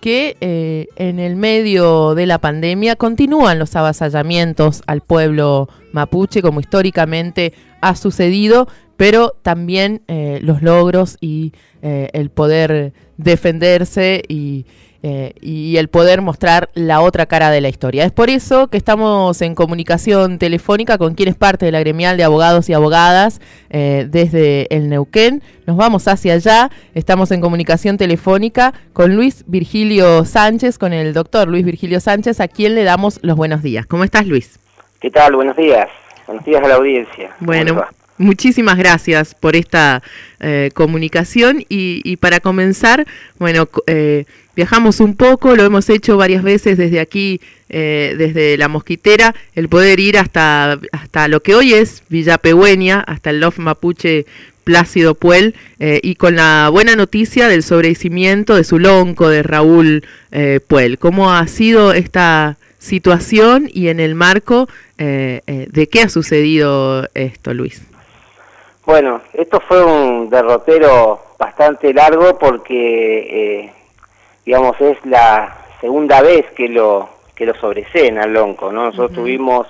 que en el medio de la pandemia continúan los avasallamientos al pueblo mapuche, como históricamente ha sucedido, pero también los logros y el poder defenderse y el poder mostrar la otra cara de la historia. Es por eso que estamos en comunicación telefónica con quien es parte de la gremial de abogados y abogadas desde el Neuquén. Nos vamos hacia allá. Estamos en comunicación telefónica con Luis Virgilio Sánchez, con el doctor Luis Virgilio Sánchez, a quien le damos los buenos días. ¿Cómo estás, Luis? ¿Qué tal? Buenos días. Buenos días a la audiencia. Bueno, muchísimas gracias por esta comunicación y para comenzar, bueno, viajamos un poco, lo hemos hecho varias veces desde aquí, desde La Mosquitera, el poder ir hasta lo que hoy es Villa Pehuen, hasta el Lof Mapuche Plácido Puel, y con la buena noticia del sobreseimiento de su lonco, de Raúl Puel. ¿Cómo ha sido esta situación y en el marco de qué ha sucedido esto, Luis? Bueno, esto fue un derrotero bastante largo porque, digamos, es la segunda vez que lo sobreseen al lonco, ¿no? Nosotros tuvimos...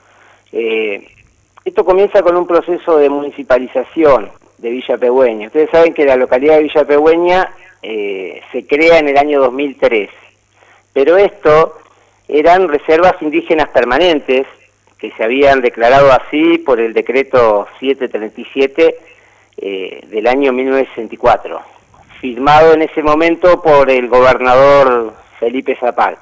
esto comienza con un proceso de municipalización de Villa Pehuen. Ustedes saben que la localidad de Villa Pehuen se crea en el año 2003, pero esto eran reservas indígenas permanentes que se habían declarado así por el decreto 737 del año 1964, firmado en ese momento por el gobernador Felipe Zapal.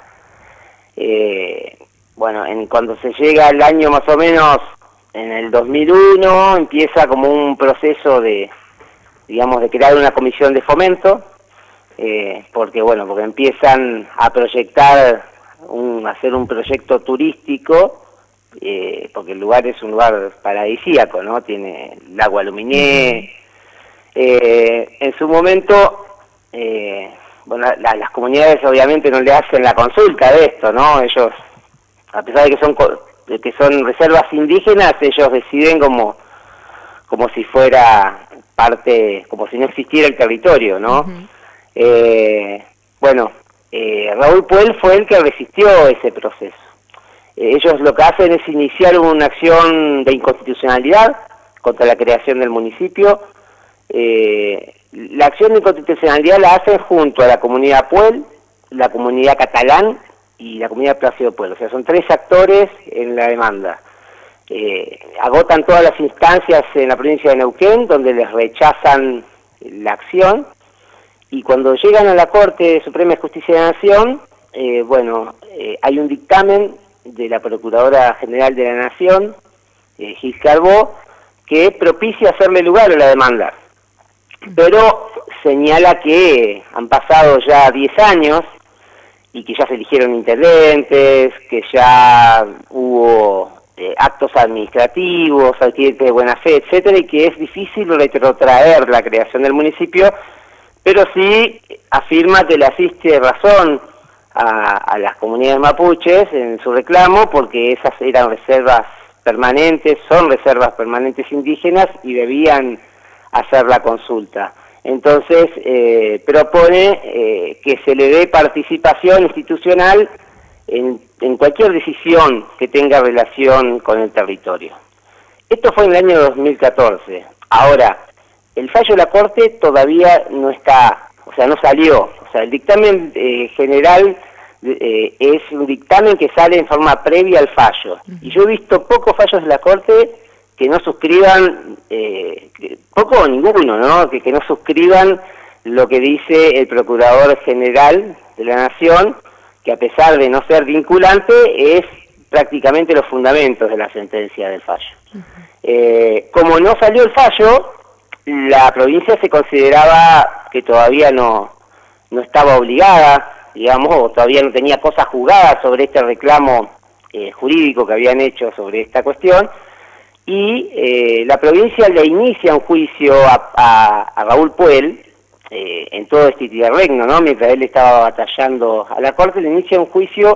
Bueno, cuando se llega al año más o menos, en el 2001, empieza como un proceso de, digamos, de crear una comisión de fomento, porque empiezan a proyectar, hacer un proyecto turístico, porque el lugar es un lugar paradisíaco, ¿no? Tiene el agua Luminé. En su momento, las comunidades obviamente no le hacen la consulta de esto, ¿no? Ellos, a pesar de que son reservas indígenas, ellos deciden como si fuera parte, como si no existiera el territorio, ¿no? Raúl Puel fue el que resistió ese proceso. Ellos lo que hacen es iniciar una acción de inconstitucionalidad contra la creación del municipio. La acción de inconstitucionalidad la hacen junto a la comunidad Puel, la comunidad catalán y la comunidad Plácido Puel. O sea, son tres actores en la demanda. Agotan todas las instancias en la provincia de Neuquén, donde les rechazan la acción. Y cuando llegan a la Corte Suprema de Justicia de la Nación, hay un dictamen de la Procuradora General de la Nación, Gis Carbó, que propicia hacerle lugar a la demanda. Pero señala que han pasado ya 10 años y que ya se eligieron intendentes, que ya hubo actos administrativos, adquirientes de buena fe, etcétera, y que es difícil retrotraer la creación del municipio, pero sí afirma que le asiste razón a las comunidades mapuches en su reclamo, porque esas eran reservas permanentes, son reservas permanentes indígenas y debían hacer la consulta. Entonces propone que se le dé participación institucional en cualquier decisión que tenga relación con el territorio. Esto fue en el año 2014. Ahora, el fallo de la Corte todavía no está, o sea, no salió. O sea, el dictamen general es un dictamen que sale en forma previa al fallo. Y yo he visto pocos fallos de la Corte que no suscriban, poco o ninguno, ¿no? Que no suscriban lo que dice el Procurador General de la Nación, que a pesar de no ser vinculante, es prácticamente los fundamentos de la sentencia del fallo. Como no salió el fallo, la provincia se consideraba que todavía no estaba obligada, digamos, o todavía no tenía cosas juzgadas sobre este reclamo jurídico que habían hecho sobre esta cuestión, y la provincia le inicia un juicio a Raúl Puel, en todo este interregno, ¿no? Mientras él estaba batallando a la Corte, le inicia un juicio,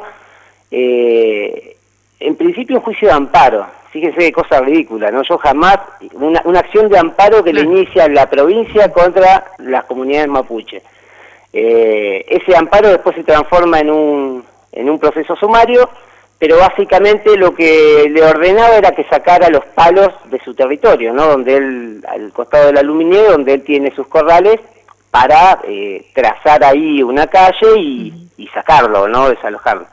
en principio un juicio de amparo. Fíjense qué cosa ridícula, ¿no? Yo jamás, una acción de amparo que le inicia la provincia contra las comunidades mapuche. Ese amparo después se transforma en un proceso sumario, pero básicamente lo que le ordenaba era que sacara los palos de su territorio, ¿no? Donde él, al costado del aluminio, donde él tiene sus corrales, para trazar ahí una calle y sacarlo, ¿no? Desalojarlo.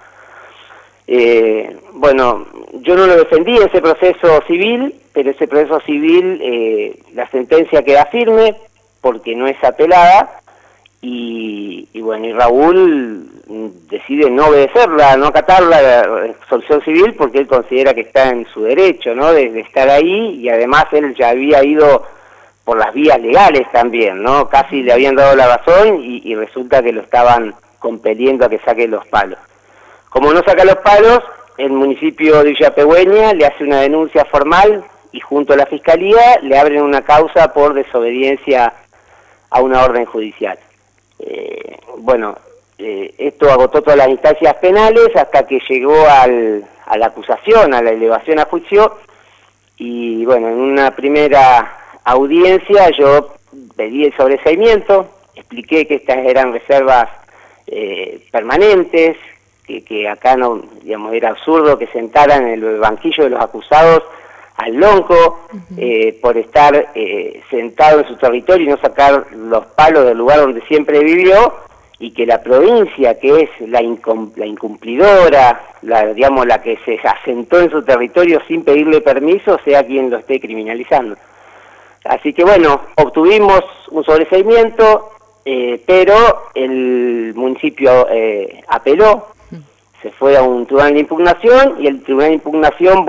Bueno, yo no lo defendí ese proceso civil, pero ese proceso civil, la sentencia queda firme porque no es apelada, y bueno, y Raúl decide no obedecerla, no acatar la resolución civil, porque él considera que está en su derecho, ¿no? De estar ahí, y además él ya había ido por las vías legales también, ¿no? Casi le habían dado la razón y resulta que lo estaban compeliendo a que saque los palos. Como no saca los palos, el municipio de Villa Pegüeña le hace una denuncia formal y junto a la Fiscalía le abren una causa por desobediencia a una orden judicial. Bueno, esto agotó todas las instancias penales hasta que llegó a la acusación, a la elevación a juicio, y bueno, en una primera audiencia yo pedí el sobreseimiento, expliqué que estas eran reservas permanentes, que acá no, digamos, era absurdo que sentaran en el banquillo de los acusados al lonco por estar sentado en su territorio y no sacar los palos del lugar donde siempre vivió, y que la provincia, que es la incumplidora, digamos, la que se asentó en su territorio sin pedirle permiso, sea quien lo esté criminalizando. Así que bueno, obtuvimos un sobreseimiento, pero el municipio apeló, se fue a un tribunal de impugnación, y el tribunal de impugnación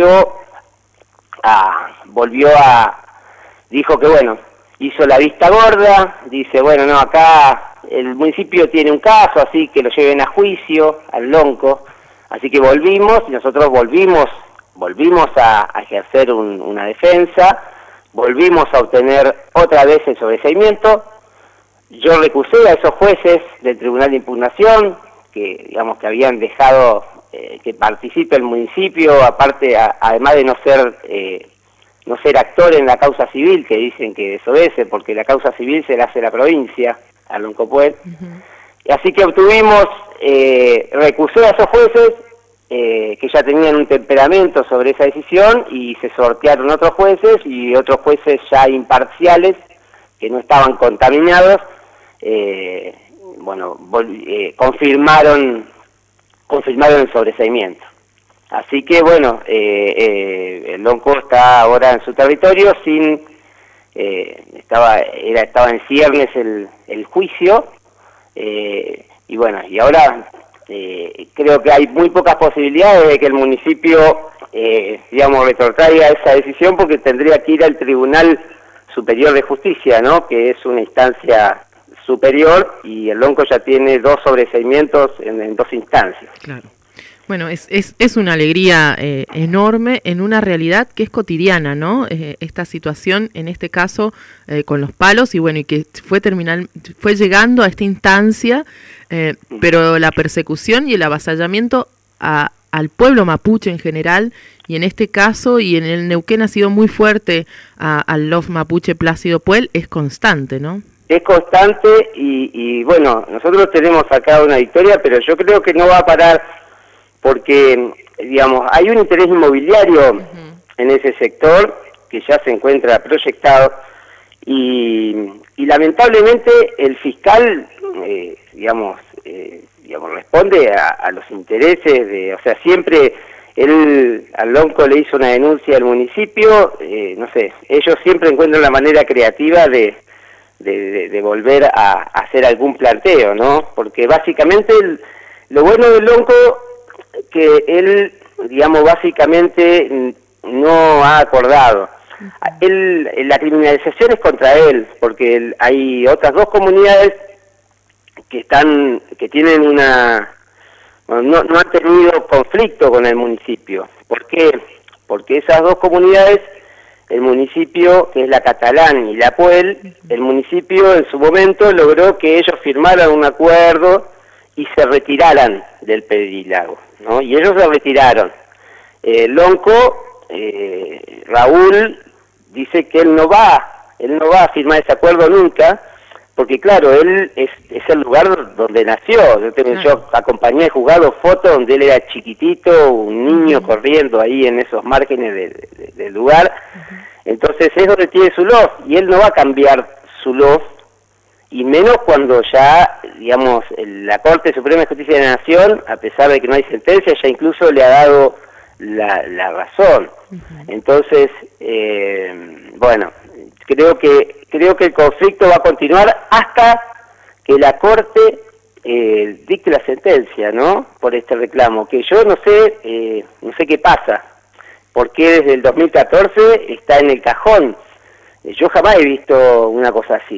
dijo que bueno, hizo la vista gorda, dice bueno, no, acá el municipio tiene un caso, así que lo lleven a juicio, al lonco. Así que volvimos, y nosotros volvimos a ejercer una defensa, volvimos a obtener otra vez el sobreseimiento. Yo recusé a esos jueces del tribunal de impugnación, que digamos que habían dejado que participe el municipio, aparte, además de no ser actor en la causa civil, que dicen que desobedece, porque la causa civil se la hace la provincia, a Loncopuel. Así que obtuvimos, recusé a esos jueces, que ya tenían un temperamento sobre esa decisión, y se sortearon otros jueces, y otros jueces ya imparciales, que no estaban contaminados, bueno, confirmaron el sobreseimiento. Así que bueno, el lonco está ahora en su territorio, estaba en ciernes el juicio, y bueno, y ahora creo que hay muy pocas posibilidades de que el municipio, digamos, retrotraiga esa decisión, porque tendría que ir al Tribunal Superior de Justicia, ¿no? Que es una instancia superior, y el lonco ya tiene 2 sobreseimientos en 2 instancias. Claro. Bueno, es una alegría enorme en una realidad que es cotidiana, ¿no? Esta situación, en este caso, con los palos, y bueno, y que fue llegando a esta instancia, pero la persecución y el avasallamiento al pueblo mapuche en general, y en este caso, y en el Neuquén ha sido muy fuerte al LOF mapuche Plácido Puel, es constante, ¿no? Es constante, y bueno, nosotros tenemos acá una victoria, pero yo creo que no va a parar, porque, digamos, hay un interés inmobiliario en ese sector que ya se encuentra proyectado, y lamentablemente el fiscal, digamos, responde a los intereses o sea, siempre al lonco le hizo una denuncia al municipio, no sé, ellos siempre encuentran la manera creativa de volver a hacer algún planteo, ¿no? Porque básicamente lo bueno del lonco, que él, digamos, básicamente no ha acordado. La criminalización es contra él, porque hay otras 2 comunidades que tienen no han tenido conflicto con el municipio. ¿Por qué? Porque esas 2 comunidades, el municipio, que es la Catalán y la Puel, el municipio en su momento logró que ellos firmaran un acuerdo y se retiraran del Pedrilago, ¿no? Y ellos se retiraron. Lonco, Raúl, dice que él no va a firmar ese acuerdo nunca, porque claro, él es el lugar donde nació. Yo acompañé, he jugado fotos donde él era chiquitito, un niño corriendo ahí en esos márgenes del lugar. Entonces es donde tiene su loft, y él no va a cambiar su loft, y menos cuando ya, digamos, la Corte Suprema de Justicia de la Nación, a pesar de que no hay sentencia, ya incluso le ha dado la razón. Entonces, bueno, creo que el conflicto va a continuar hasta que la Corte dicte la sentencia, ¿no? Por este reclamo, que yo no sé qué pasa, porque desde el 2014 está en el cajón. Yo jamás he visto una cosa así.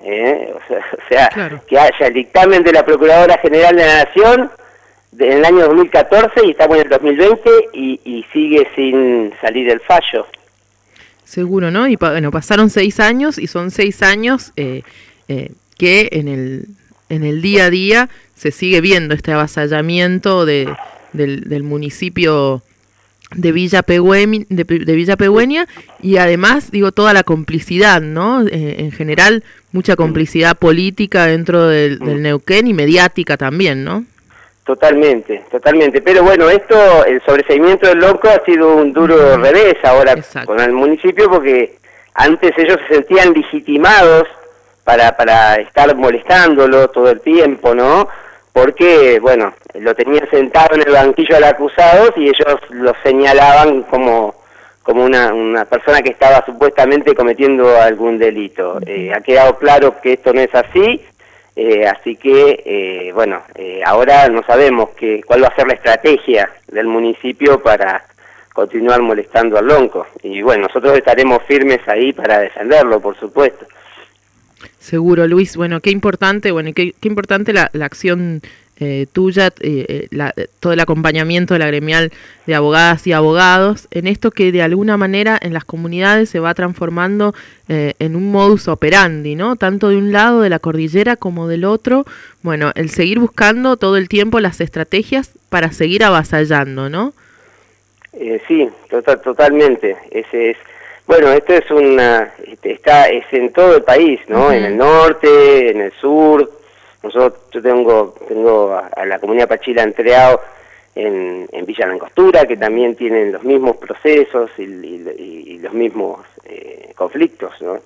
O sea, claro, que haya el dictamen de la Procuradora General de la Nación en el año 2014 y estamos en el 2020 y sigue sin salir el fallo. Seguro, ¿no? Y bueno, pasaron 6 años y son 6 años que en el día a día se sigue viendo este avasallamiento del municipio de Villa Pegüeña, y además, digo, toda la complicidad, ¿no? En general, mucha complicidad política dentro del Neuquén y mediática también, ¿no? Totalmente. Pero bueno, el sobreseimiento del Lonco ha sido un duro revés ahora con el municipio, porque antes ellos se sentían legitimados para estar molestándolo todo el tiempo, ¿no? Porque, bueno, lo tenían sentado en el banquillo al acusado y ellos lo señalaban como una persona que estaba supuestamente cometiendo algún delito. Ha quedado claro que esto no es así, así que, bueno, ahora no sabemos cuál va a ser la estrategia del municipio para continuar molestando al Lonco. Y bueno, nosotros estaremos firmes ahí para defenderlo, por supuesto. Seguro, Luis. Bueno, qué importante, qué importante la acción tuya, todo el acompañamiento de la gremial de abogadas y abogados en esto que de alguna manera en las comunidades se va transformando en un modus operandi, ¿no? Tanto de un lado de la cordillera como del otro. Bueno, el seguir buscando todo el tiempo las estrategias para seguir avasallando, ¿no? Sí, totalmente. Ese es. Bueno, esto es es en todo el país, ¿no? En el norte, en el sur. Yo tengo a la comunidad Pachila Entreao en Villa Langostura, que también tienen los mismos procesos y los mismos conflictos, ¿no?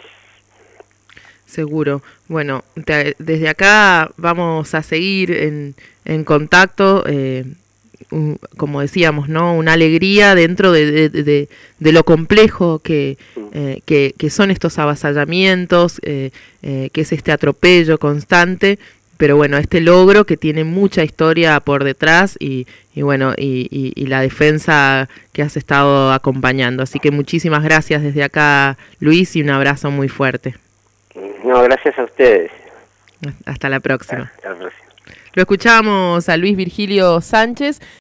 Seguro. Bueno, desde acá vamos a seguir en contacto. Como decíamos, ¿no? Una alegría dentro de lo complejo que son estos avasallamientos, que es este atropello constante, pero bueno, este logro que tiene mucha historia por detrás y bueno, y la defensa que has estado acompañando. Así que muchísimas gracias desde acá, Luis, y un abrazo muy fuerte. No, gracias a ustedes. Hasta la próxima. Hasta la próxima. Lo escuchamos a Luis Virgilio Sánchez.